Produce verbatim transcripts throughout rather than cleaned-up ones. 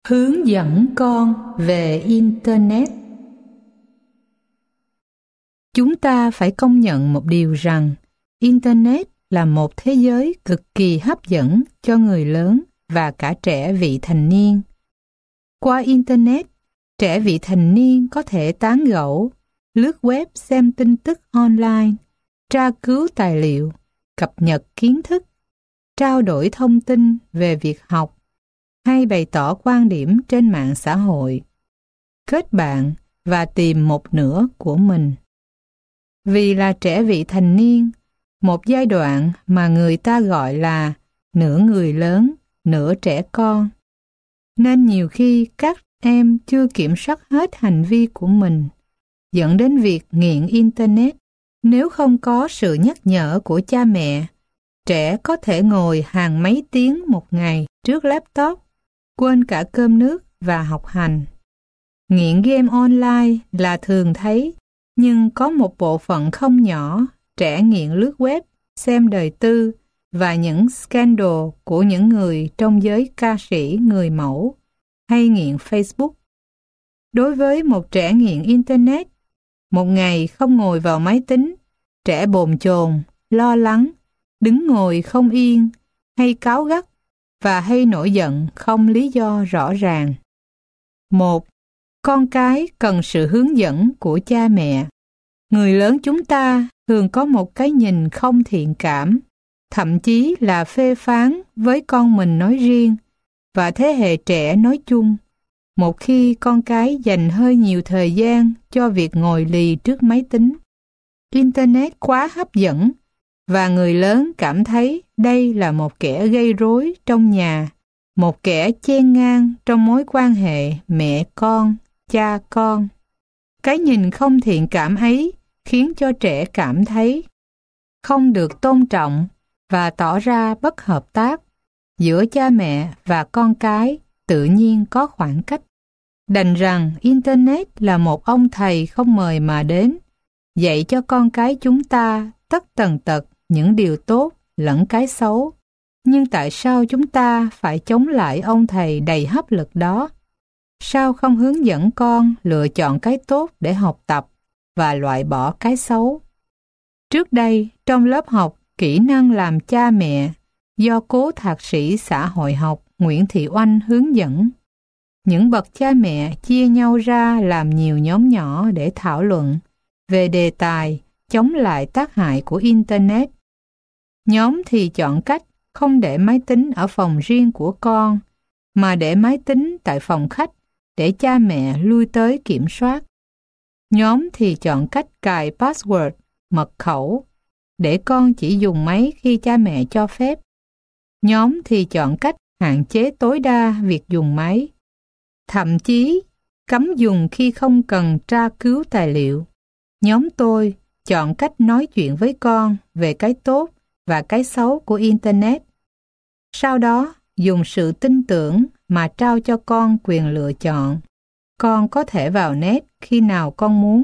Hướng dẫn con về Internet. Chúng ta phải công nhận một điều rằng Internet là một thế giới cực kỳ hấp dẫn cho người lớn và cả trẻ vị thành niên. Qua Internet, trẻ vị thành niên có thể tán gẫu, lướt web xem tin tức online, tra cứu tài liệu, cập nhật kiến thức, trao đổi thông tin về việc học, hay bày tỏ quan điểm trên mạng xã hội, kết bạn và tìm một nửa của mình. Vì là trẻ vị thành niên, một giai đoạn mà người ta gọi là nửa người lớn, nửa trẻ con, nên nhiều khi các em chưa kiểm soát hết hành vi của mình, dẫn đến việc nghiện Internet. Nếu không có sự nhắc nhở của cha mẹ, trẻ có thể ngồi hàng mấy tiếng một ngày trước laptop, quên cả cơm nước và học hành. Nghiện game online là thường thấy, nhưng có một bộ phận không nhỏ trẻ nghiện lướt web, xem đời tư và những scandal của những người trong giới ca sĩ người mẫu, hay nghiện Facebook. Đối với một trẻ nghiện Internet, một ngày không ngồi vào máy tính, trẻ bồn chồn, lo lắng, đứng ngồi không yên, hay cáu gắt và hay nổi giận không lý do rõ ràng. Một, con cái cần sự hướng dẫn của cha mẹ. Người lớn chúng ta thường có một cái nhìn không thiện cảm, thậm chí là phê phán với con mình nói riêng và thế hệ trẻ nói chung, một khi con cái dành hơi nhiều thời gian cho việc ngồi lì trước máy tính. Internet quá hấp dẫn và người lớn cảm thấy đây là một kẻ gây rối trong nhà, một kẻ chen ngang trong mối quan hệ mẹ con, cha con. Cái nhìn không thiện cảm ấy khiến cho trẻ cảm thấy không được tôn trọng và tỏ ra bất hợp tác. Giữa cha mẹ và con cái tự nhiên có khoảng cách. Đành rằng Internet là một ông thầy không mời mà đến, dạy cho con cái chúng ta tất tần tật những điều tốt lẫn cái xấu. Nhưng tại sao chúng ta phải chống lại ông thầy đầy hấp lực đó? Sao không hướng dẫn con lựa chọn cái tốt để học tập và loại bỏ cái xấu? Trước đây, trong lớp học Kỹ năng làm cha mẹ do cố thạc sĩ xã hội học Nguyễn Thị Oanh hướng dẫn, những bậc cha mẹ chia nhau ra làm nhiều nhóm nhỏ để thảo luận về đề tài chống lại tác hại của Internet. Nhóm thì chọn cách không để máy tính ở phòng riêng của con, mà để máy tính tại phòng khách để cha mẹ lui tới kiểm soát. Nhóm thì chọn cách cài password, mật khẩu, để con chỉ dùng máy khi cha mẹ cho phép. Nhóm thì chọn cách hạn chế tối đa việc dùng máy, thậm chí cấm dùng khi không cần tra cứu tài liệu. Nhóm tôi chọn cách nói chuyện với con về cái tốt và cái xấu của Internet. Sau đó, dùng sự tin tưởng mà trao cho con quyền lựa chọn. Con có thể vào net khi nào con muốn,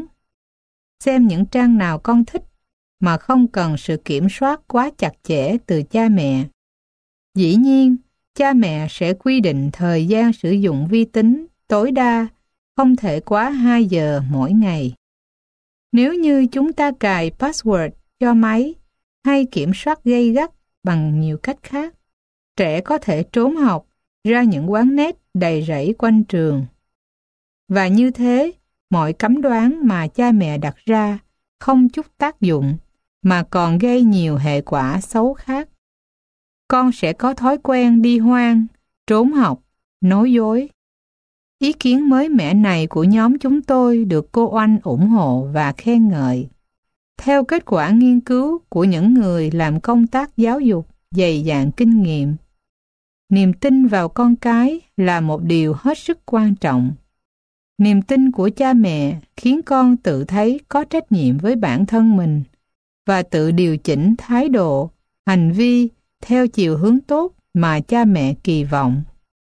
xem những trang nào con thích mà không cần sự kiểm soát quá chặt chẽ từ cha mẹ. Dĩ nhiên, cha mẹ sẽ quy định thời gian sử dụng vi tính tối đa không thể quá hai giờ mỗi ngày. Nếu như chúng ta cài password cho máy hay kiểm soát gay gắt bằng nhiều cách khác, trẻ có thể trốn học ra những quán net đầy rẫy quanh trường. Và như thế, mọi cấm đoán mà cha mẹ đặt ra không chút tác dụng mà còn gây nhiều hệ quả xấu khác. Con sẽ có thói quen đi hoang, trốn học, nói dối. Ý kiến mới mẻ này của nhóm chúng tôi được cô Oanh ủng hộ và khen ngợi. Theo kết quả nghiên cứu của những người làm công tác giáo dục dày dạn kinh nghiệm, niềm tin vào con cái là một điều hết sức quan trọng. Niềm tin của cha mẹ khiến con tự thấy có trách nhiệm với bản thân mình và tự điều chỉnh thái độ, hành vi theo chiều hướng tốt mà cha mẹ kỳ vọng.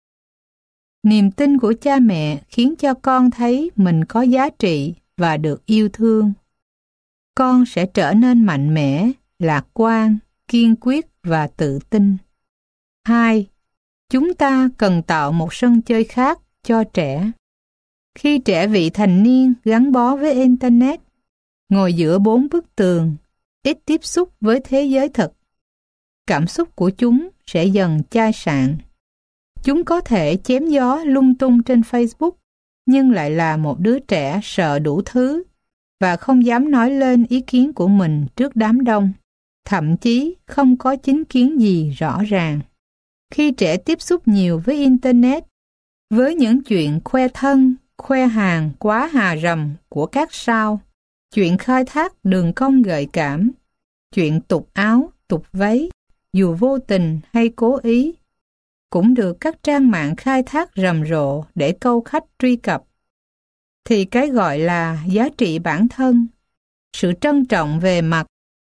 Niềm tin của cha mẹ khiến cho con thấy mình có giá trị và được yêu thương. Con sẽ trở nên mạnh mẽ, lạc quan, kiên quyết và tự tin. Hai, chúng ta cần tạo một sân chơi khác cho trẻ. Khi trẻ vị thành niên gắn bó với Internet, ngồi giữa bốn bức tường, ít tiếp xúc với thế giới thực, cảm xúc của chúng sẽ dần chai sạn. Chúng có thể chém gió lung tung trên Facebook, nhưng lại là một đứa trẻ sợ đủ thứ và không dám nói lên ý kiến của mình trước đám đông, thậm chí không có chính kiến gì rõ ràng. Khi trẻ tiếp xúc nhiều với Internet, với những chuyện khoe thân, khoe hàng quá hà rầm của các sao, chuyện khai thác đường cong gợi cảm, chuyện tục áo, tục váy, dù vô tình hay cố ý, cũng được các trang mạng khai thác rầm rộ để câu khách truy cập, thì cái gọi là giá trị bản thân, sự trân trọng về mặt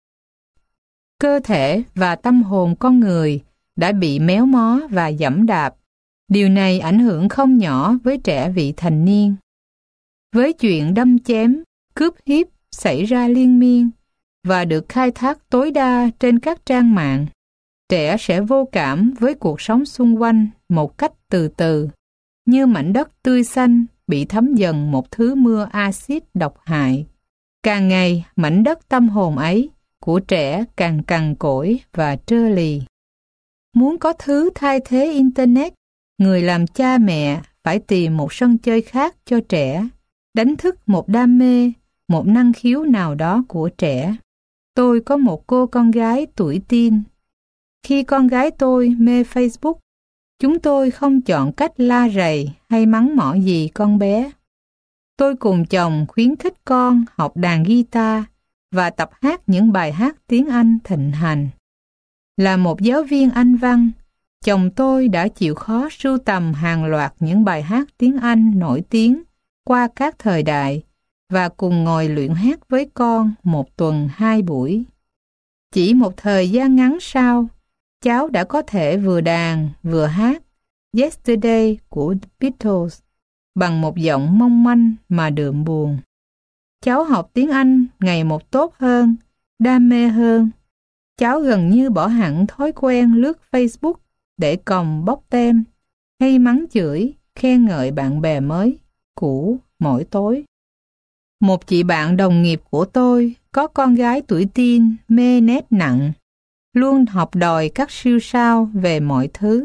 cơ thể và tâm hồn con người đã bị méo mó và giẫm đạp. Điều này ảnh hưởng không nhỏ với trẻ vị thành niên. Với chuyện đâm chém, cướp hiếp xảy ra liên miên và được khai thác tối đa trên các trang mạng, trẻ sẽ vô cảm với cuộc sống xung quanh một cách từ từ, như mảnh đất tươi xanh bị thấm dần một thứ mưa axit độc hại. Càng ngày, mảnh đất tâm hồn ấy của trẻ càng cằn cỗi và trơ lì. Muốn có thứ thay thế Internet, người làm cha mẹ phải tìm một sân chơi khác cho trẻ, đánh thức một đam mê, một năng khiếu nào đó của trẻ. Tôi có một cô con gái tuổi teen. Khi con gái tôi mê Facebook, chúng tôi không chọn cách la rầy hay mắng mỏ gì con bé. Tôi cùng chồng khuyến khích con học đàn guitar và tập hát những bài hát tiếng Anh thịnh hành. Là một giáo viên Anh văn, chồng tôi đã chịu khó sưu tầm hàng loạt những bài hát tiếng Anh nổi tiếng qua các thời đại và cùng ngồi luyện hát với con một tuần hai buổi. Chỉ một thời gian ngắn sau, cháu đã có thể vừa đàn vừa hát Yesterday của The Beatles bằng một giọng mong manh mà đượm buồn. Cháu học tiếng Anh ngày một tốt hơn, đam mê hơn. Cháu gần như bỏ hẳn thói quen lướt Facebook để còng bóc tem hay mắng chửi, khen ngợi bạn bè mới, cũ mỗi tối. Một chị bạn đồng nghiệp của tôi có con gái tuổi teen mê nét nặng, luôn học đòi các siêu sao về mọi thứ.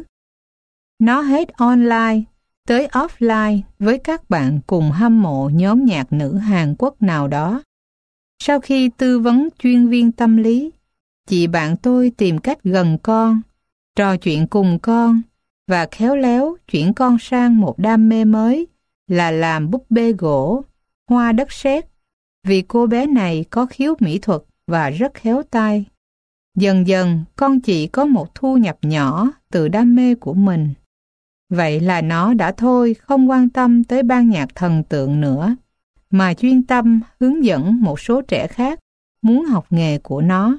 Nó hết online tới offline với các bạn cùng hâm mộ nhóm nhạc nữ Hàn Quốc nào đó. Sau khi tư vấn chuyên viên tâm lý, chị bạn tôi tìm cách gần con, trò chuyện cùng con và khéo léo chuyển con sang một đam mê mới là làm búp bê gỗ, hoa đất sét, vì cô bé này có khiếu mỹ thuật và rất khéo tay. Dần dần, con chị có một thu nhập nhỏ từ đam mê của mình. Vậy là nó đã thôi không quan tâm tới ban nhạc thần tượng nữa, mà chuyên tâm hướng dẫn một số trẻ khác muốn học nghề của nó.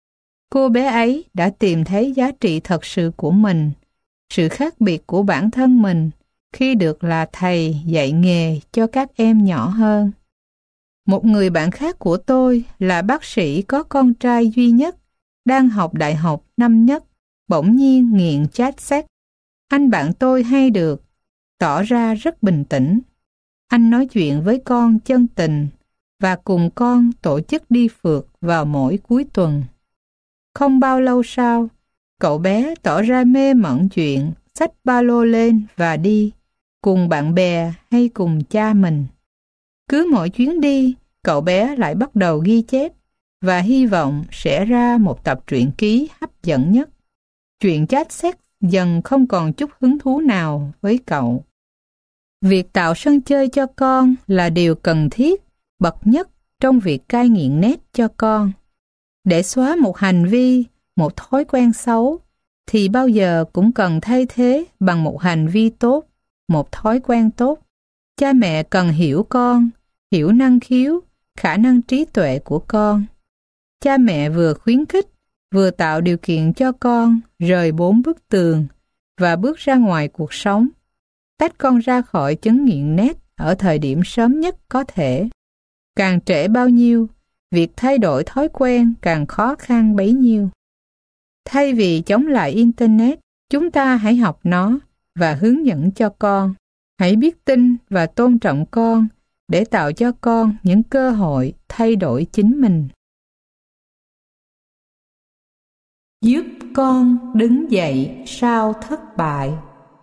Cô bé ấy đã tìm thấy giá trị thật sự của mình, sự khác biệt của bản thân mình khi được là thầy dạy nghề cho các em nhỏ hơn. Một người bạn khác của tôi là bác sĩ có con trai duy nhất, đang học đại học năm nhất, bỗng nhiên nghiện chat sex. Anh bạn tôi hay được, tỏ ra rất bình tĩnh. Anh nói chuyện với con chân tình và cùng con tổ chức đi phượt vào mỗi cuối tuần. Không bao lâu sau, cậu bé tỏ ra mê mẩn chuyện xách ba lô lên và đi, cùng bạn bè hay cùng cha mình. Cứ mỗi chuyến đi, cậu bé lại bắt đầu ghi chép và hy vọng sẽ ra một tập truyện ký hấp dẫn nhất. Chuyện chat sex dần không còn chút hứng thú nào với cậu. Việc tạo sân chơi cho con là điều cần thiết, bậc nhất trong việc cai nghiện nét cho con. Để xóa một hành vi, một thói quen xấu, thì bao giờ cũng cần thay thế bằng một hành vi tốt, một thói quen tốt. Cha mẹ cần hiểu con, hiểu năng khiếu, khả năng trí tuệ của con. Cha mẹ vừa khuyến khích, vừa tạo điều kiện cho con rời bốn bức tường và bước ra ngoài cuộc sống, tách con ra khỏi chứng nghiện nét ở thời điểm sớm nhất có thể. Càng trễ bao nhiêu, việc thay đổi thói quen càng khó khăn bấy nhiêu. Thay vì chống lại Internet, chúng ta hãy học nó và hướng dẫn cho con. Hãy biết tin và tôn trọng con để tạo cho con những cơ hội thay đổi chính mình. Giúp con đứng dậy sau thất bại.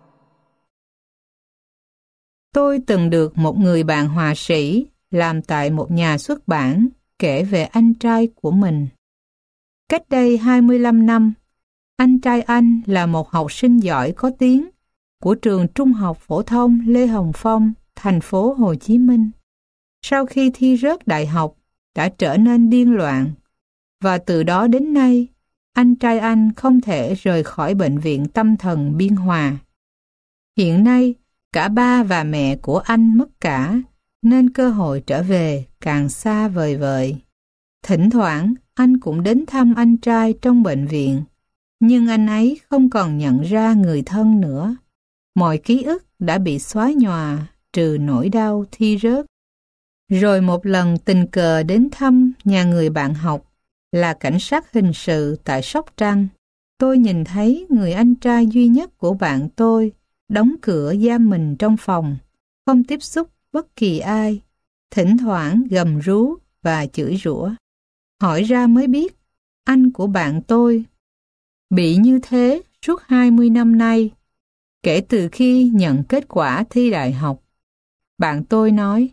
Tôi từng được một người bạn họa sĩ làm tại một nhà xuất bản kể về anh trai của mình. Cách đây hai mươi lăm năm, anh trai anh là một học sinh giỏi có tiếng của trường Trung học phổ thông Lê Hồng Phong, thành phố Hồ Chí Minh. Sau khi thi rớt đại học, đã trở nên điên loạn, và từ đó đến nay, anh trai anh không thể rời khỏi bệnh viện tâm thần Biên Hòa. Hiện nay, cả ba và mẹ của anh mất cả, nên cơ hội trở về càng xa vời vợi. Thỉnh thoảng, anh cũng đến thăm anh trai trong bệnh viện, nhưng anh ấy không còn nhận ra người thân nữa. Mọi ký ức đã bị xóa nhòa, trừ nỗi đau thi rớt. Rồi một lần tình cờ đến thăm nhà người bạn học là cảnh sát hình sự tại Sóc Trăng, tôi nhìn thấy người anh trai duy nhất của bạn tôi đóng cửa giam mình trong phòng, không tiếp xúc bất kỳ ai, thỉnh thoảng gầm rú và chửi rủa. Hỏi ra mới biết, anh của bạn tôi bị như thế suốt hai mươi năm nay, kể từ khi nhận kết quả thi đại học. Bạn tôi nói,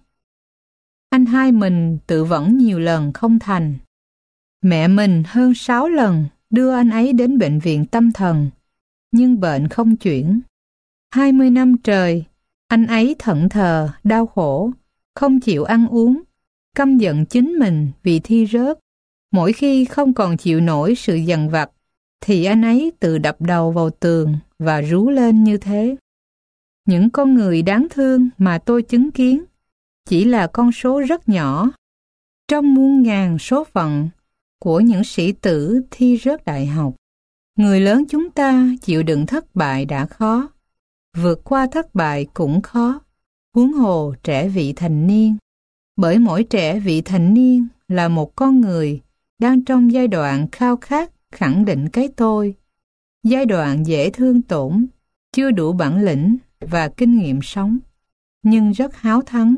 anh hai mình tự vẫn nhiều lần không thành. Mẹ mình hơn sáu lần đưa anh ấy đến bệnh viện tâm thần, nhưng bệnh không chuyển. Hai mươi năm trời, anh ấy thẫn thờ, đau khổ, không chịu ăn uống, căm giận chính mình vì thi rớt. Mỗi khi không còn chịu nổi sự dằn vặt, thì anh ấy tự đập đầu vào tường và rú lên như thế. Những con người đáng thương mà tôi chứng kiến chỉ là con số rất nhỏ trong muôn ngàn số phận của những sĩ tử thi rớt đại học. Người lớn chúng ta chịu đựng thất bại đã khó, vượt qua thất bại cũng khó, huống hồ trẻ vị thành niên. Bởi mỗi trẻ vị thành niên là một con người đang trong giai đoạn khao khát khẳng định cái tôi, giai đoạn dễ thương tổn, chưa đủ bản lĩnh và kinh nghiệm sống, nhưng rất háo thắng.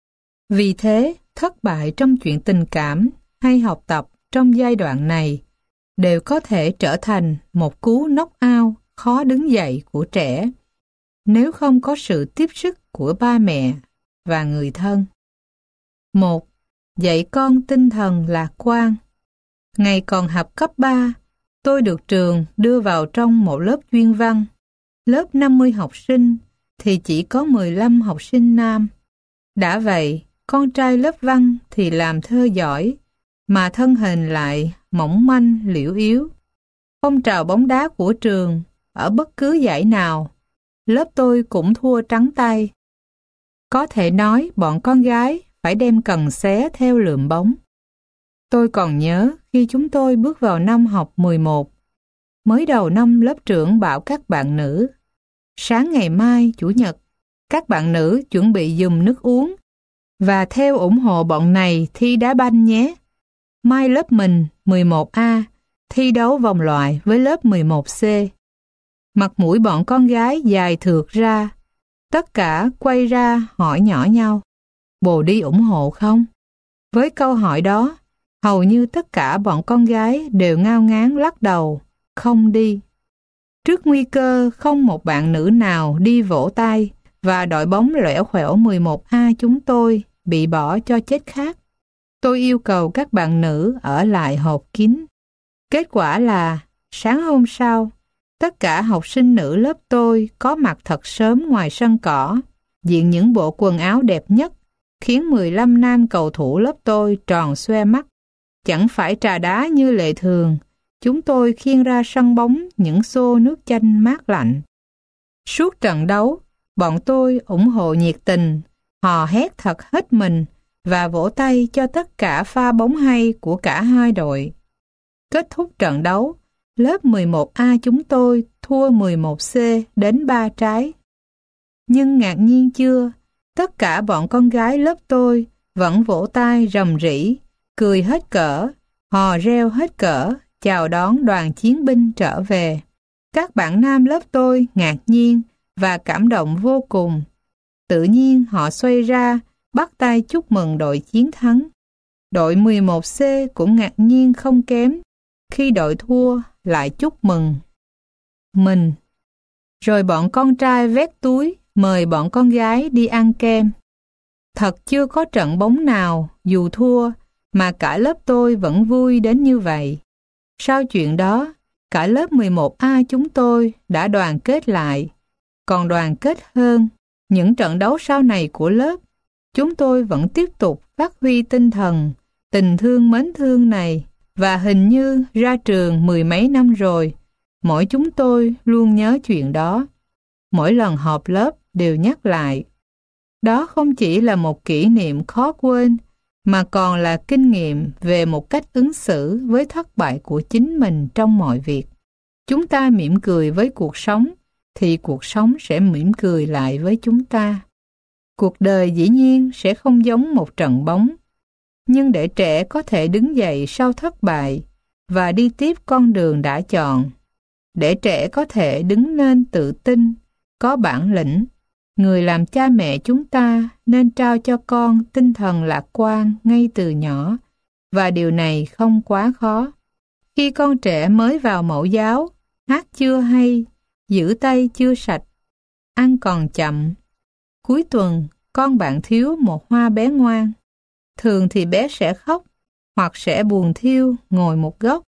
Vì thế, thất bại trong chuyện tình cảm hay học tập trong giai đoạn này đều có thể trở thành một cú knock out khó đứng dậy của trẻ nếu không có sự tiếp sức của ba mẹ và người thân. Một. Dạy con tinh thần lạc quan. Ngày còn học cấp ba, tôi được trường đưa vào trong một lớp chuyên văn. Lớp năm mươi học sinh thì chỉ có mười lăm học sinh nam. Đã vậy, con trai lớp văn thì làm thơ giỏi, mà thân hình lại mỏng manh liễu yếu. Phong trào bóng đá của trường, ở bất cứ giải nào, lớp tôi cũng thua trắng tay. Có thể nói bọn con gái phải đem cần xé theo lượm bóng. Tôi còn nhớ khi chúng tôi bước vào năm học mười một, mới đầu năm lớp trưởng bảo các bạn nữ, sáng ngày mai Chủ nhật, các bạn nữ chuẩn bị giùm nước uống và theo ủng hộ bọn này thi đá banh nhé. Mai lớp mình mười một A thi đấu vòng loại với lớp mười một C. Mặt mũi bọn con gái dài thượt ra, tất cả quay ra hỏi nhỏ nhau, bồ đi ủng hộ không? Với câu hỏi đó, hầu như tất cả bọn con gái đều ngao ngán lắc đầu, không đi. Trước nguy cơ không một bạn nữ nào đi vỗ tay và đội bóng lẻo khẻo mười một A chúng tôi bị bỏ cho chết khát, tôi yêu cầu các bạn nữ ở lại họp kín. Kết quả là, sáng hôm sau, tất cả học sinh nữ lớp tôi có mặt thật sớm ngoài sân cỏ, diện những bộ quần áo đẹp nhất, khiến mười lăm nam cầu thủ lớp tôi tròn xoe mắt. Chẳng phải trà đá như lệ thường, chúng tôi khiêng ra sân bóng những xô nước chanh mát lạnh. Suốt trận đấu, bọn tôi ủng hộ nhiệt tình, hò hét thật hết mình và vỗ tay cho tất cả pha bóng hay của cả hai đội. Kết thúc trận đấu, lớp mười một A chúng tôi thua mười một C đến ba trái. Nhưng ngạc nhiên chưa, tất cả bọn con gái lớp tôi vẫn vỗ tay rầm rĩ, cười hết cỡ, hò reo hết cỡ, chào đón đoàn chiến binh trở về. Các bạn nam lớp tôi ngạc nhiên và cảm động vô cùng. Tự nhiên họ xoay ra, bắt tay chúc mừng đội chiến thắng. Đội mười một C cũng ngạc nhiên không kém, khi đội thua lại chúc mừng mình. Rồi bọn con trai vét túi, mời bọn con gái đi ăn kem. Thật chưa có trận bóng nào, dù thua, mà cả lớp tôi vẫn vui đến như vậy. Sau chuyện đó, cả lớp mười một A chúng tôi đã đoàn kết lại. Còn đoàn kết hơn, những trận đấu sau này của lớp, chúng tôi vẫn tiếp tục phát huy tinh thần, tình thương mến thương này, và hình như ra trường mười mấy năm rồi, mỗi chúng tôi luôn nhớ chuyện đó. Mỗi lần họp lớp đều nhắc lại. Đó không chỉ là một kỷ niệm khó quên, mà còn là kinh nghiệm về một cách ứng xử với thất bại của chính mình trong mọi việc. Chúng ta mỉm cười với cuộc sống, thì cuộc sống sẽ mỉm cười lại với chúng ta. Cuộc đời dĩ nhiên sẽ không giống một trận bóng, nhưng để trẻ có thể đứng dậy sau thất bại và đi tiếp con đường đã chọn, để trẻ có thể đứng lên tự tin, có bản lĩnh, người làm cha mẹ chúng ta nên trao cho con tinh thần lạc quan ngay từ nhỏ, và điều này không quá khó. Khi con trẻ mới vào mẫu giáo, hát chưa hay, giữ tay chưa sạch, ăn còn chậm. Cuối tuần, con bạn thiếu một hoa bé ngoan. Thường thì bé sẽ khóc, hoặc sẽ buồn thiêu ngồi một góc.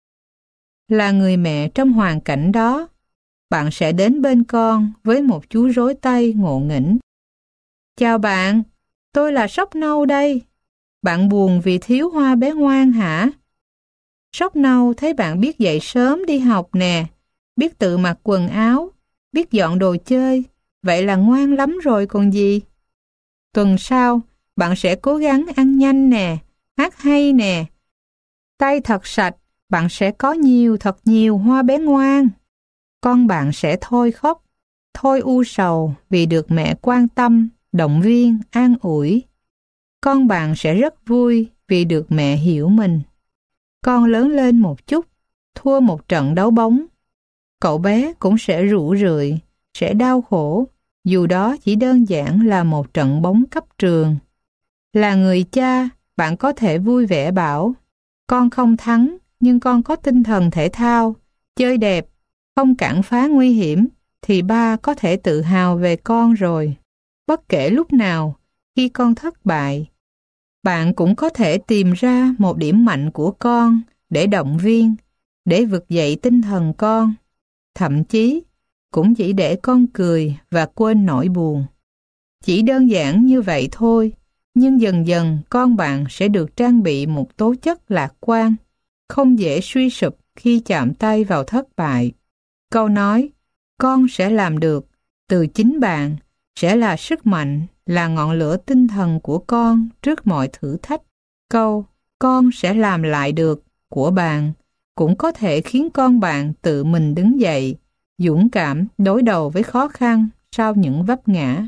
Là người mẹ trong hoàn cảnh đó, bạn sẽ đến bên con với một chú rối tay ngộ nghĩnh. Chào bạn, tôi là Sóc Nâu đây. Bạn buồn vì thiếu hoa bé ngoan hả? Sóc Nâu thấy bạn biết dậy sớm đi học nè, biết tự mặc quần áo, biết dọn đồ chơi, vậy là ngoan lắm rồi còn gì. Tuần sau, bạn sẽ cố gắng ăn nhanh nè, hát hay nè. Tay thật sạch, bạn sẽ có nhiều thật nhiều hoa bé ngoan. Con bạn sẽ thôi khóc, thôi u sầu vì được mẹ quan tâm, động viên, an ủi. Con bạn sẽ rất vui vì được mẹ hiểu mình. Con lớn lên một chút, thua một trận đấu bóng. Cậu bé cũng sẽ rũ rượi, sẽ đau khổ, dù đó chỉ đơn giản là một trận bóng cấp trường. Là người cha, bạn có thể vui vẻ bảo, con không thắng, nhưng con có tinh thần thể thao, chơi đẹp, không cản phá nguy hiểm, thì ba có thể tự hào về con rồi. Bất kể lúc nào, khi con thất bại, bạn cũng có thể tìm ra một điểm mạnh của con để động viên, để vực dậy tinh thần con. Thậm chí, cũng chỉ để con cười và quên nỗi buồn. Chỉ đơn giản như vậy thôi, nhưng dần dần con bạn sẽ được trang bị một tố chất lạc quan, không dễ suy sụp khi chạm tay vào thất bại. Câu nói, con sẽ làm được, từ chính bạn, sẽ là sức mạnh, là ngọn lửa tinh thần của con trước mọi thử thách. Câu, con sẽ làm lại được, của bạn, cũng có thể khiến con bạn tự mình đứng dậy, dũng cảm đối đầu với khó khăn sau những vấp ngã.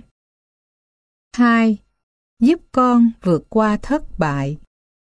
hai. Giúp con vượt qua thất bại.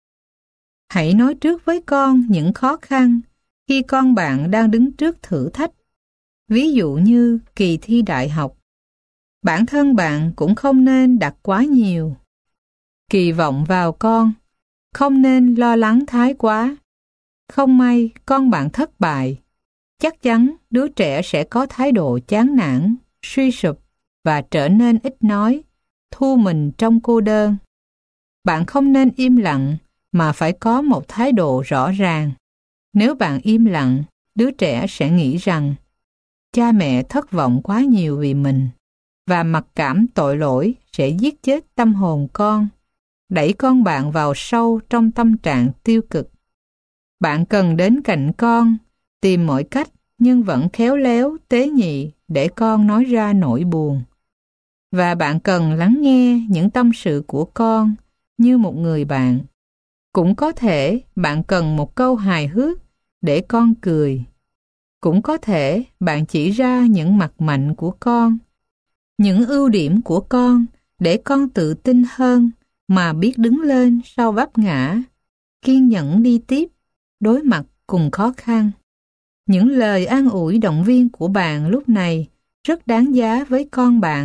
Hãy nói trước với con những khó khăn khi con bạn đang đứng trước thử thách. Ví dụ như kỳ thi đại học. Bản thân bạn cũng không nên đặt quá nhiều kỳ vọng vào con, không nên lo lắng thái quá. Không may con bạn thất bại, chắc chắn đứa trẻ sẽ có thái độ chán nản, suy sụp và trở nên ít nói, thu mình trong cô đơn. Bạn không nên im lặng mà phải có một thái độ rõ ràng. Nếu bạn im lặng, đứa trẻ sẽ nghĩ rằng cha mẹ thất vọng quá nhiều vì mình, và mặc cảm tội lỗi sẽ giết chết tâm hồn con, đẩy con bạn vào sâu trong tâm trạng tiêu cực. Bạn cần đến cạnh con, tìm mọi cách nhưng vẫn khéo léo, tế nhị để con nói ra nỗi buồn. Và bạn cần lắng nghe những tâm sự của con như một người bạn. Cũng có thể bạn cần một câu hài hước để con cười. Cũng có thể bạn chỉ ra những mặt mạnh của con, những ưu điểm của con để con tự tin hơn mà biết đứng lên sau vấp ngã, kiên nhẫn đi tiếp, đối mặt cùng khó khăn. Những lời an ủi động viên của bạn lúc này rất đáng giá với con bạn.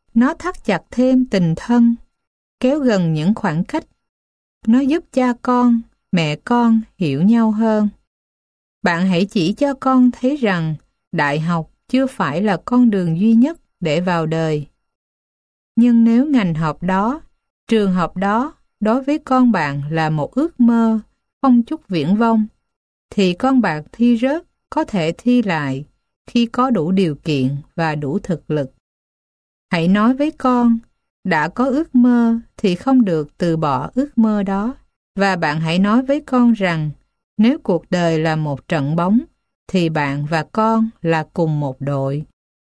Nó thắt chặt thêm tình thân, kéo gần những khoảng cách. Nó giúp cha con, mẹ con hiểu nhau hơn. Bạn hãy chỉ cho con thấy rằng đại học chưa phải là con đường duy nhất để vào đời. Nhưng nếu ngành học đó, trường học đó đối với con bạn là một ước mơ không chút viển vông, thì con bạn thi rớt có thể thi lại khi có đủ điều kiện và đủ thực lực. Hãy nói với con, đã có ước mơ thì không được từ bỏ ước mơ đó. Và bạn hãy nói với con rằng, nếu cuộc đời là một trận bóng, thì bạn và con là cùng một đội.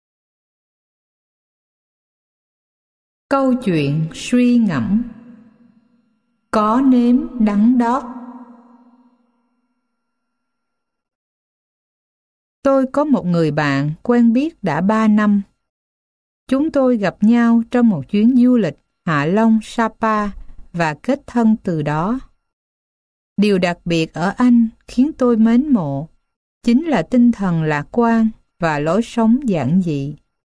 Câu chuyện suy ngẫm. Có nếm đắng đót. Tôi có một người bạn quen biết đã ba năm. Chúng tôi gặp nhau trong một chuyến du lịch Hạ Long Sapa và kết thân từ đó. Điều đặc biệt ở anh khiến tôi mến mộ chính là tinh thần lạc quan và lối sống giản dị.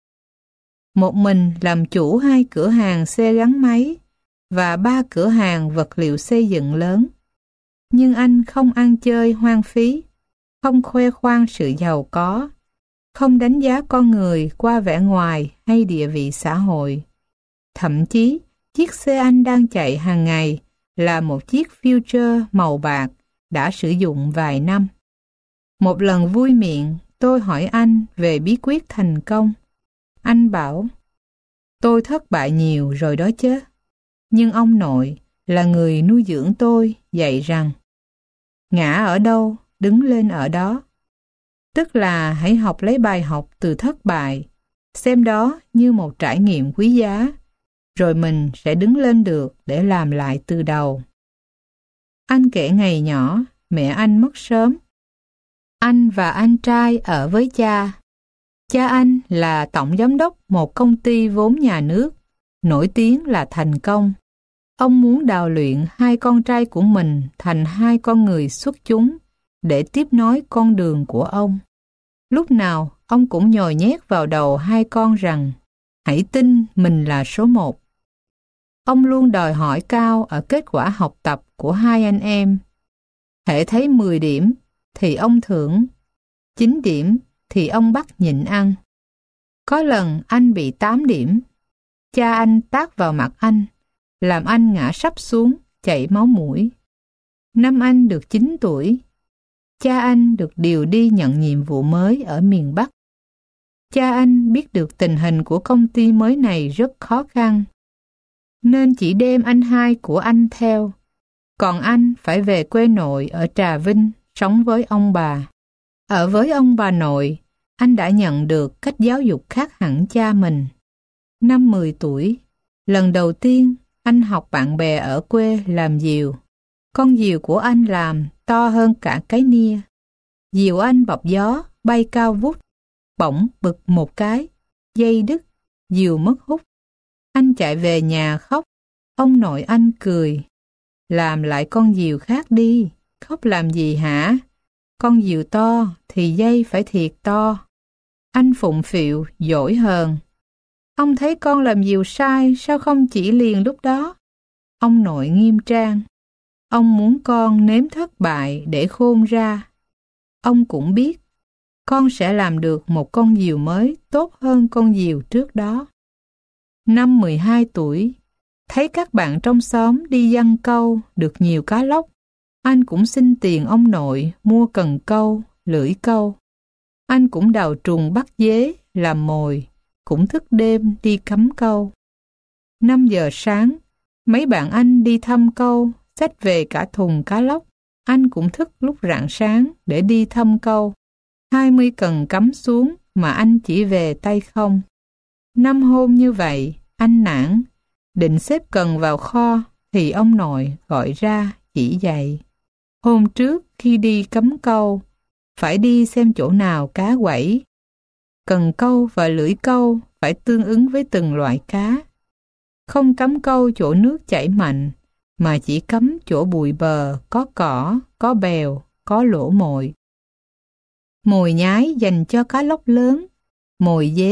Một mình làm chủ hai cửa hàng xe gắn máy và ba cửa hàng vật liệu xây dựng lớn. Nhưng anh không ăn chơi hoang phí, không khoe khoang sự giàu có, không đánh giá con người qua vẻ ngoài hay địa vị xã hội. Thậm chí, chiếc xe anh đang chạy hàng ngày là một chiếc Future màu bạc đã sử dụng vài năm. Một lần vui miệng, tôi hỏi anh về bí quyết thành công. Anh bảo, tôi thất bại nhiều rồi đó chứ. Nhưng ông nội là người nuôi dưỡng tôi dạy rằng, ngã ở đâu, đứng lên ở đó. Tức là hãy học lấy bài học từ thất bại, xem đó như một trải nghiệm quý giá, rồi mình sẽ đứng lên được để làm lại từ đầu. Anh kể ngày nhỏ, mẹ anh mất sớm. Anh và anh trai ở với cha. Cha anh là tổng giám đốc một công ty vốn nhà nước, nổi tiếng là thành công. Ông muốn đào luyện hai con trai của mình thành hai con người xuất chúng để tiếp nối con đường của ông. Lúc nào ông cũng nhồi nhét vào đầu hai con rằng hãy tin mình là số một. Ông luôn đòi hỏi cao ở kết quả học tập của hai anh em. Hễ thấy mười điểm thì ông thưởng, chín điểm thì ông bắt nhịn ăn. Có lần anh bị tám điểm, cha anh tát vào mặt anh, làm anh ngã sấp xuống, chảy máu mũi. Năm anh được chín tuổi, cha anh được điều đi nhận nhiệm vụ mới ở miền Bắc. Cha anh biết được tình hình của công ty mới này rất khó khăn, nên chỉ đem anh hai của anh theo, còn anh phải về quê nội ở Trà Vinh sống với ông bà. Ở với ông bà nội, anh đã nhận được cách giáo dục khác hẳn cha mình. Năm mười tuổi, lần đầu tiên anh học bạn bè ở quê làm diều. Con diều của anh làm to hơn cả cái nia. Diều anh bọc gió, bay cao vút. Bỗng bực một cái, dây đứt, diều mất hút. Anh chạy về nhà khóc. Ông nội anh cười. Làm lại con diều khác đi, khóc làm gì hả? Con diều to thì dây phải thiệt to. Anh phụng phịu, dỗi hờn. Ông thấy con làm diều sai, sao không chỉ liền lúc đó? Ông nội nghiêm trang. Ông muốn con nếm thất bại để khôn ra. Ông cũng biết con sẽ làm được một con diều mới tốt hơn con diều trước đó. Năm mười hai tuổi, thấy các bạn trong xóm đi giăng câu được nhiều cá lóc, anh cũng xin tiền ông nội mua cần câu, lưỡi câu. Anh cũng đào trùng bắt dế, làm mồi, cũng thức đêm đi cắm câu. Năm giờ sáng, mấy bạn anh đi thăm câu, xách về cả thùng cá lóc. Anh cũng thức lúc rạng sáng để đi thăm câu. Hai mươi cần cắm xuống mà anh chỉ về tay không. Năm hôm như vậy, anh nản, định xếp cần vào kho thì ông nội gọi ra chỉ dạy. Hôm trước khi đi cắm câu, phải đi xem chỗ nào cá quẩy. Cần câu và lưỡi câu phải tương ứng với từng loại cá. Không cắm câu chỗ nước chảy mạnh, mà chỉ cắm chỗ bụi bờ, có cỏ, có bèo, có lỗ mồi. Mồi nhái dành cho cá lóc lớn, mồi dế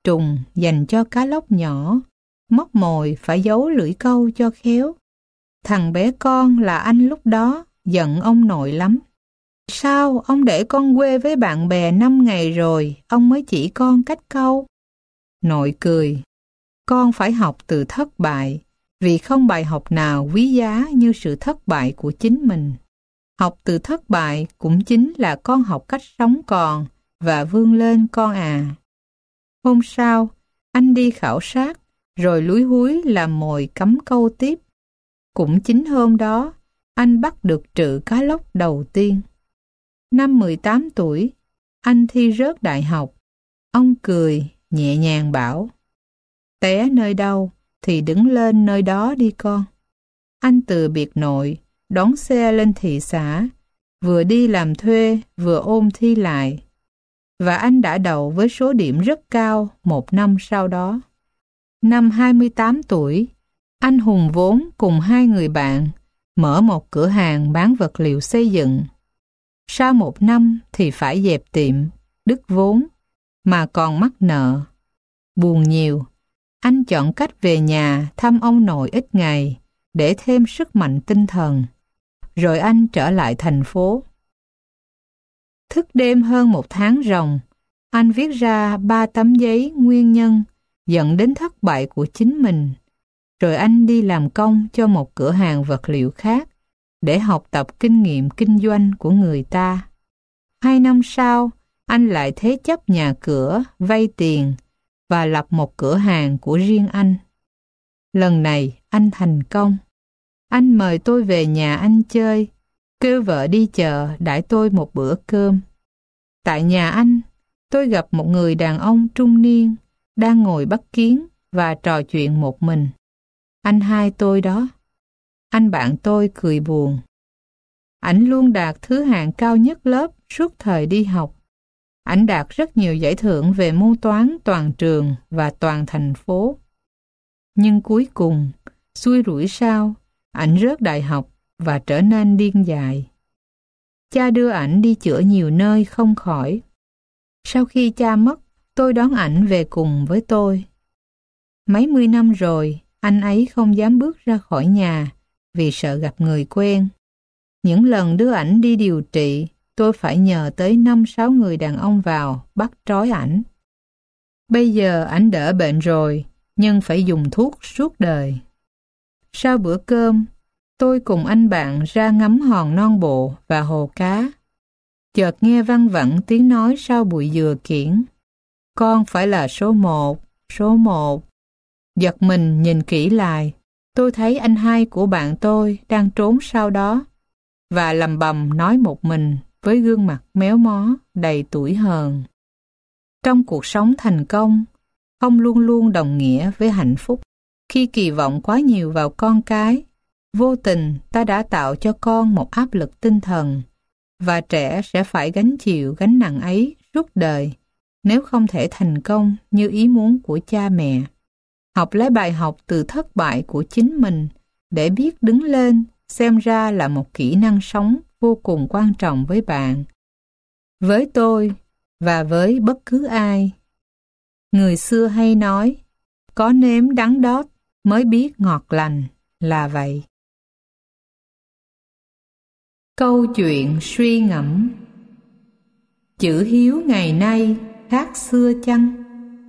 trùng dành cho cá lóc nhỏ, móc mồi phải giấu lưỡi câu cho khéo. Thằng bé con là anh lúc đó giận ông nội lắm. Sao ông để con quê với bạn bè năm ngày rồi, ông mới chỉ con cách câu? Nội cười, con phải học từ thất bại, vì không bài học nào quý giá như sự thất bại của chính mình. Học từ thất bại cũng chính là con học cách sống còn và vươn lên con à. Hôm sau, anh đi khảo sát, rồi lúi húi làm mồi cắm câu tiếp. Cũng chính hôm đó, anh bắt được trự cá lóc đầu tiên. Năm mười tám tuổi, anh thi rớt đại học. Ông cười, nhẹ nhàng bảo, té nơi đâu thì đứng lên nơi đó đi con. Anh từ biệt nội, đón xe lên thị xã, vừa đi làm thuê, vừa ôn thi lại. Và anh đã đậu với số điểm rất cao một năm sau đó. Năm hai mươi tám tuổi, anh hùng vốn cùng hai người bạn mở một cửa hàng bán vật liệu xây dựng. Sau một năm thì phải dẹp tiệm, đứt vốn, mà còn mắc nợ. Buồn nhiều, anh chọn cách về nhà thăm ông nội ít ngày để thêm sức mạnh tinh thần. Rồi anh trở lại thành phố. Thức đêm hơn một tháng ròng, anh viết ra ba tấm giấy nguyên nhân dẫn đến thất bại của chính mình. Rồi anh đi làm công cho một cửa hàng vật liệu khác để học tập kinh nghiệm kinh doanh của người ta. Hai năm sau, anh lại thế chấp nhà cửa, vay tiền và lập một cửa hàng của riêng anh. Lần này anh thành công. Anh mời tôi về nhà anh chơi, kêu vợ đi chợ đãi tôi một bữa cơm. Tại nhà anh, tôi gặp một người đàn ông trung niên đang ngồi bắt kiến và trò chuyện một mình. Anh hai tôi đó. Anh bạn tôi cười buồn. Ảnh luôn đạt thứ hạng cao nhất lớp suốt thời đi học. Ảnh đạt rất nhiều giải thưởng về môn toán toàn trường và toàn thành phố. Nhưng cuối cùng, xui rủi sao, ảnh rớt đại học và trở nên điên dại. Cha đưa ảnh đi chữa nhiều nơi không khỏi. Sau khi cha mất, tôi đón ảnh về cùng với tôi. Mấy mươi năm rồi, anh ấy không dám bước ra khỏi nhà vì sợ gặp người quen. Những lần đưa ảnh đi điều trị, tôi phải nhờ tới năm sáu người đàn ông vào bắt trói ảnh. Bây giờ ảnh đỡ bệnh rồi, nhưng phải dùng thuốc suốt đời. Sau bữa cơm, tôi cùng anh bạn ra ngắm hòn non bộ và hồ cá. Chợt nghe văng vẳng tiếng nói sau bụi dừa kiển. Con phải là số một, số một. Giật mình nhìn kỹ lại, tôi thấy anh hai của bạn tôi đang trốn sau đó và lầm bầm nói một mình với gương mặt méo mó đầy tủi hờn. Trong cuộc sống thành công, không luôn luôn đồng nghĩa với hạnh phúc. Khi kỳ vọng quá nhiều vào con cái, vô tình ta đã tạo cho con một áp lực tinh thần, và trẻ sẽ phải gánh chịu gánh nặng ấy suốt đời nếu không thể thành công như ý muốn của cha mẹ. Học lấy bài học từ thất bại của chính mình để biết đứng lên xem ra là một kỹ năng sống vô cùng quan trọng với bạn, với tôi và với bất cứ ai. Người xưa hay nói, có nếm đắng đót mới biết ngọt lành, là vậy. Câu chuyện suy ngẫm. Chữ hiếu ngày nay khác xưa chăng?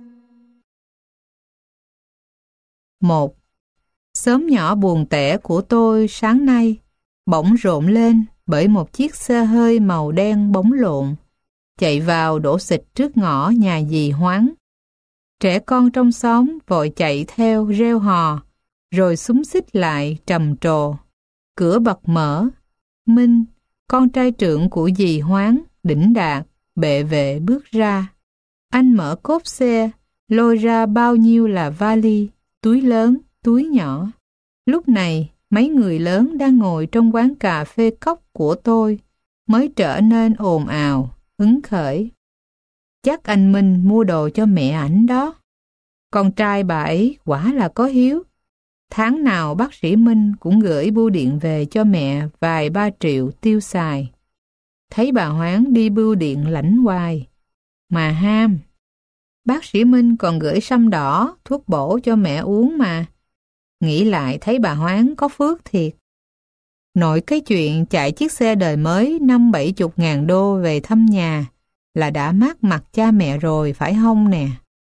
Một. Xóm nhỏ buồn tẻ của tôi sáng nay bỗng rộn lên bởi một chiếc xe hơi màu đen bóng lộn chạy vào đổ xịch trước ngõ nhà dì Hoáng. Trẻ con trong xóm vội chạy theo reo hò, rồi xúm xít lại trầm trồ. Cửa bật mở, Minh, con trai trưởng của dì Hoáng, đỉnh đạt, bệ vệ bước ra. Anh mở cốp xe, lôi ra bao nhiêu là vali, túi lớn, túi nhỏ. Lúc này, mấy người lớn đang ngồi trong quán cà phê cốc của tôi mới trở nên ồn ào, hứng khởi. Chắc anh Minh mua đồ cho mẹ ảnh đó. Con trai bà ấy quả là có hiếu. Tháng nào bác sĩ Minh cũng gửi bưu điện về cho mẹ vài ba triệu tiêu xài. Thấy bà Hoáng đi bưu điện lãnh hoài. Mà ham. Bác sĩ Minh còn gửi sâm đỏ, thuốc bổ cho mẹ uống mà. Nghĩ lại thấy bà Hoáng có phước thiệt. Nội cái chuyện chạy chiếc xe đời mới năm bảy chục ngàn đô về thăm nhà là đã mát mặt cha mẹ rồi phải không nè?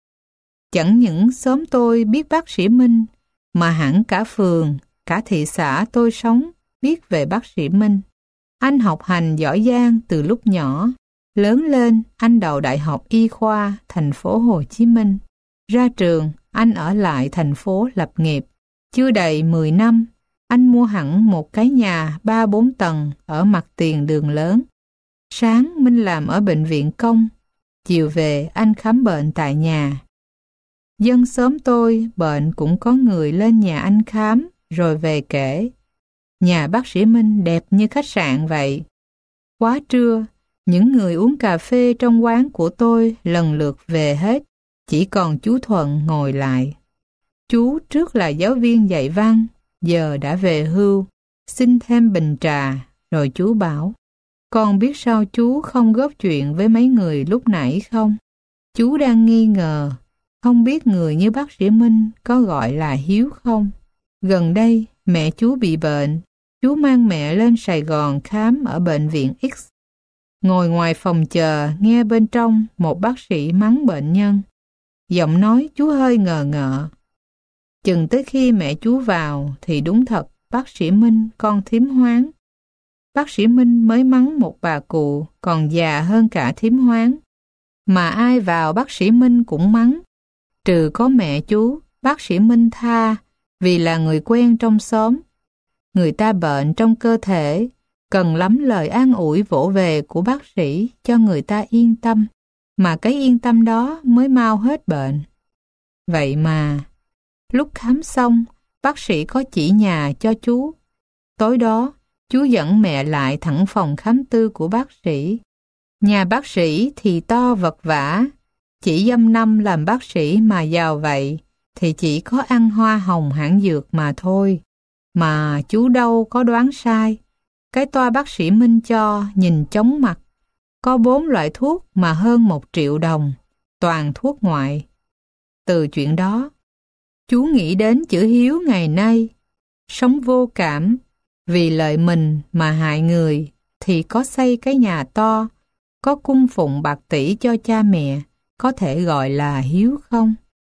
Chẳng những xóm tôi biết bác sĩ Minh, mà hẳn cả phường, cả thị xã tôi sống biết về bác sĩ Minh. Anh học hành giỏi giang từ lúc nhỏ. Lớn lên, anh đậu Đại học Y khoa thành phố Hồ Chí Minh. Ra trường, anh ở lại thành phố lập nghiệp. Chưa đầy mười năm, anh mua hẳn một cái nhà ba bốn tầng ở mặt tiền đường lớn. Sáng Minh làm ở bệnh viện công, chiều về anh khám bệnh tại nhà. Dân xóm tôi bệnh cũng có người lên nhà anh khám rồi về kể. Nhà bác sĩ Minh đẹp như khách sạn vậy. Quá trưa, những người uống cà phê trong quán của tôi lần lượt về hết, chỉ còn chú Thuận ngồi lại. Chú trước là giáo viên dạy văn, giờ đã về hưu, xin thêm bình trà, rồi chú bảo, con biết sao chú không góp chuyện với mấy người lúc nãy không? Chú đang nghi ngờ, không biết người như bác sĩ Minh có gọi là hiếu không? Gần đây, mẹ chú bị bệnh, chú mang mẹ lên Sài Gòn khám ở bệnh viện X. Ngồi ngoài phòng chờ nghe bên trong một bác sĩ mắng bệnh nhân. Giọng nói chú hơi ngờ ngợ. Chừng tới khi mẹ chú vào thì đúng thật bác sĩ Minh con thím Hoáng. Bác sĩ Minh mới mắng một bà cụ còn già hơn cả thím Hoáng. Mà ai vào bác sĩ Minh cũng mắng. Trừ có mẹ chú, bác sĩ Minh tha vì là người quen trong xóm. Người ta bệnh trong cơ thể, cần lắm lời an ủi vỗ về của bác sĩ cho người ta yên tâm, mà cái yên tâm đó mới mau hết bệnh. Vậy mà, lúc khám xong, bác sĩ có chỉ nhà cho chú. Tối đó, chú dẫn mẹ lại thẳng phòng khám tư của bác sĩ. Nhà bác sĩ thì to vật vã, chỉ dăm năm làm bác sĩ mà giàu vậy, thì chỉ có ăn hoa hồng hãng dược mà thôi. Mà chú đâu có đoán sai. Cái toa bác sĩ Minh cho nhìn chóng mặt. Có bốn loại thuốc mà hơn một triệu đồng, toàn thuốc ngoại. Từ chuyện đó, chú nghĩ đến chữ hiếu ngày nay. Sống vô cảm, vì lợi mình mà hại người, thì có xây cái nhà to, có cung phụng bạc tỷ cho cha mẹ, có thể gọi là hiếu không?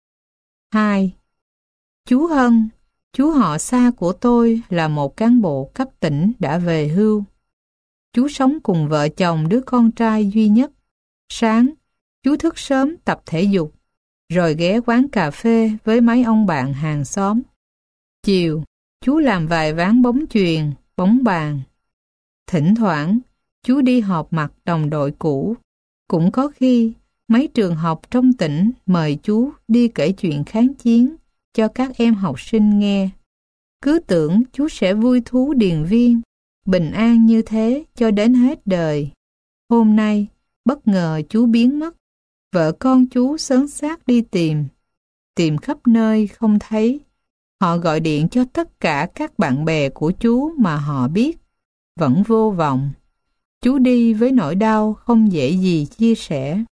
hai. Chú Hân, chú họ xa của tôi là một cán bộ cấp tỉnh đã về hưu. Chú sống cùng vợ chồng đứa con trai duy nhất. Sáng, chú thức sớm tập thể dục, rồi ghé quán cà phê với mấy ông bạn hàng xóm. Chiều, chú làm vài ván bóng chuyền, bóng bàn. Thỉnh thoảng, chú đi họp mặt đồng đội cũ. Cũng có khi, mấy trường học trong tỉnh mời chú đi kể chuyện kháng chiến cho các em học sinh nghe. Cứ tưởng chú sẽ vui thú điền viên, bình an như thế cho đến hết đời. Hôm nay, bất ngờ chú biến mất. Vợ con chú xớn xác đi tìm. Tìm khắp nơi không thấy. Họ gọi điện cho tất cả các bạn bè của chú mà họ biết. Vẫn vô vọng. Chú đi với nỗi đau không dễ gì chia sẻ.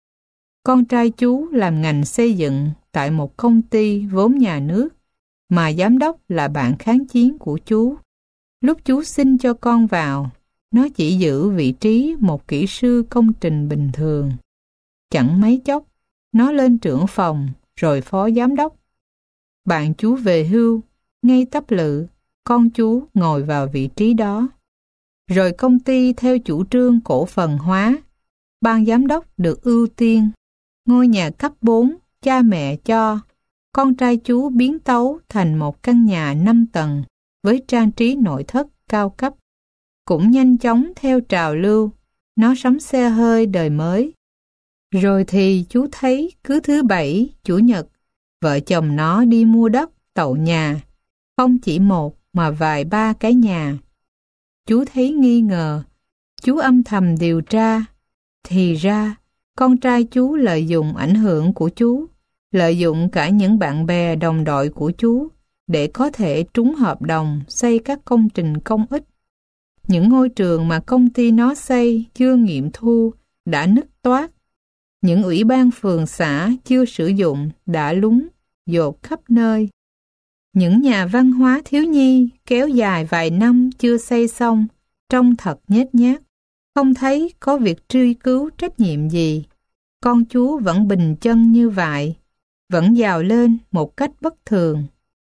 Con trai chú làm ngành xây dựng tại một công ty vốn nhà nước, mà giám đốc là bạn kháng chiến của chú. Lúc chú xin cho con vào, nó chỉ giữ vị trí một kỹ sư công trình bình thường. Chẳng mấy chốc, nó lên trưởng phòng, rồi phó giám đốc. Bạn chú về hưu, ngay tắp lự, con chú ngồi vào vị trí đó. Rồi công ty theo chủ trương cổ phần hóa, ban giám đốc được ưu tiên. Ngôi nhà cấp bốn, cha mẹ cho, con trai chú biến tấu thành một căn nhà năm tầng với trang trí nội thất cao cấp. Cũng nhanh chóng theo trào lưu, nó sắm xe hơi đời mới. Rồi thì chú thấy cứ thứ bảy, chủ nhật, vợ chồng nó đi mua đất, tậu nhà, không chỉ một mà vài ba cái nhà. Chú thấy nghi ngờ, chú âm thầm điều tra, thì ra con trai chú lợi dụng ảnh hưởng của chú, lợi dụng cả những bạn bè đồng đội của chú để có thể trúng hợp đồng xây các công trình công ích. Những ngôi trường mà công ty nó xây chưa nghiệm thu đã nứt toác. Những ủy ban phường xã chưa sử dụng đã lúng, dột khắp nơi. Những nhà văn hóa thiếu nhi kéo dài vài năm chưa xây xong, trông thật nhếch nhác. Không thấy có việc truy cứu trách nhiệm gì. Con chúa vẫn bình chân như vậy, vẫn giàu lên một cách bất thường.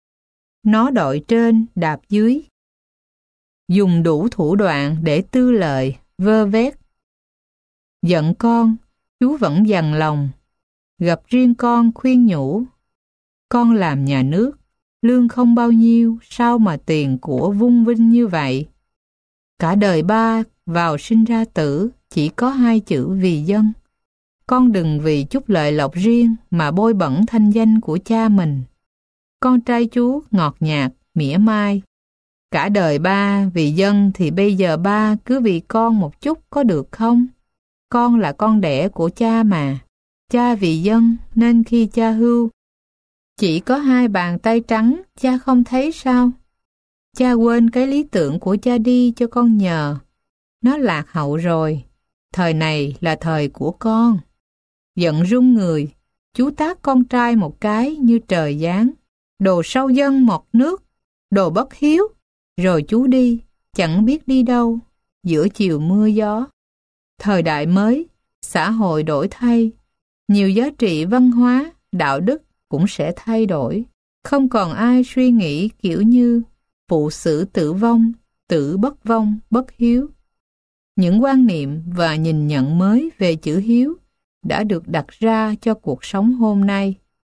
Nó đội trên đạp dưới, dùng đủ thủ đoạn để tư lợi, vơ vét. Giận con, chú vẫn dằn lòng, gặp riêng con khuyên nhủ. Con làm nhà nước, lương không bao nhiêu, sao mà tiền của vung vinh như vậy? Cả đời ba vào sinh ra tử, chỉ có hai chữ vì dân. Con đừng vì chút lợi lộc riêng mà bôi bẩn thanh danh của cha mình. Con trai chú ngọt nhạt, mỉa mai. Cả đời ba vì dân thì bây giờ ba cứ vì con một chút có được không? Con là con đẻ của cha mà. Cha vì dân nên khi cha hưu, chỉ có hai bàn tay trắng, cha không thấy sao? Cha quên cái lý tưởng của cha đi cho con nhờ. Nó lạc hậu rồi. Thời này là thời của con. Giận run người, chú tát con trai một cái như trời giáng. Đồ sâu dân mọt nước, đồ bất hiếu. Rồi chú đi, chẳng biết đi đâu, giữa chiều mưa gió. Thời đại mới, xã hội đổi thay. Nhiều giá trị văn hóa, đạo đức cũng sẽ thay đổi. Không còn ai suy nghĩ kiểu như phụ xử tử vong, tử bất vong, bất hiếu. Những quan niệm và nhìn nhận mới về chữ hiếu đã được đặt ra cho cuộc sống hôm nay.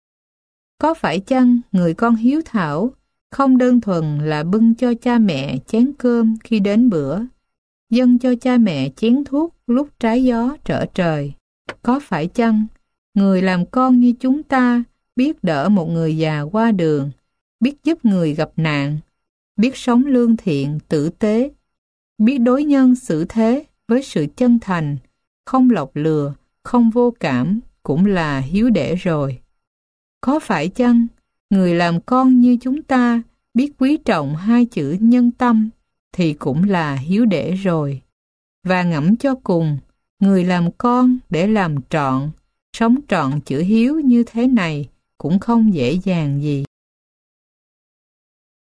Có phải chăng người con hiếu thảo không đơn thuần là bưng cho cha mẹ chén cơm khi đến bữa, dâng cho cha mẹ chén thuốc lúc trái gió trở trời? Có phải chăng người làm con như chúng ta biết đỡ một người già qua đường, biết giúp người gặp nạn, biết sống lương thiện, tử tế, biết đối nhân xử thế với sự chân thành, không lọc lừa, không vô cảm, cũng là hiếu đệ rồi? Có phải chăng người làm con như chúng ta biết quý trọng hai chữ nhân tâm thì cũng là hiếu đệ rồi? Và ngẫm cho cùng, người làm con để làm trọn, sống trọn chữ hiếu như thế này cũng không dễ dàng gì.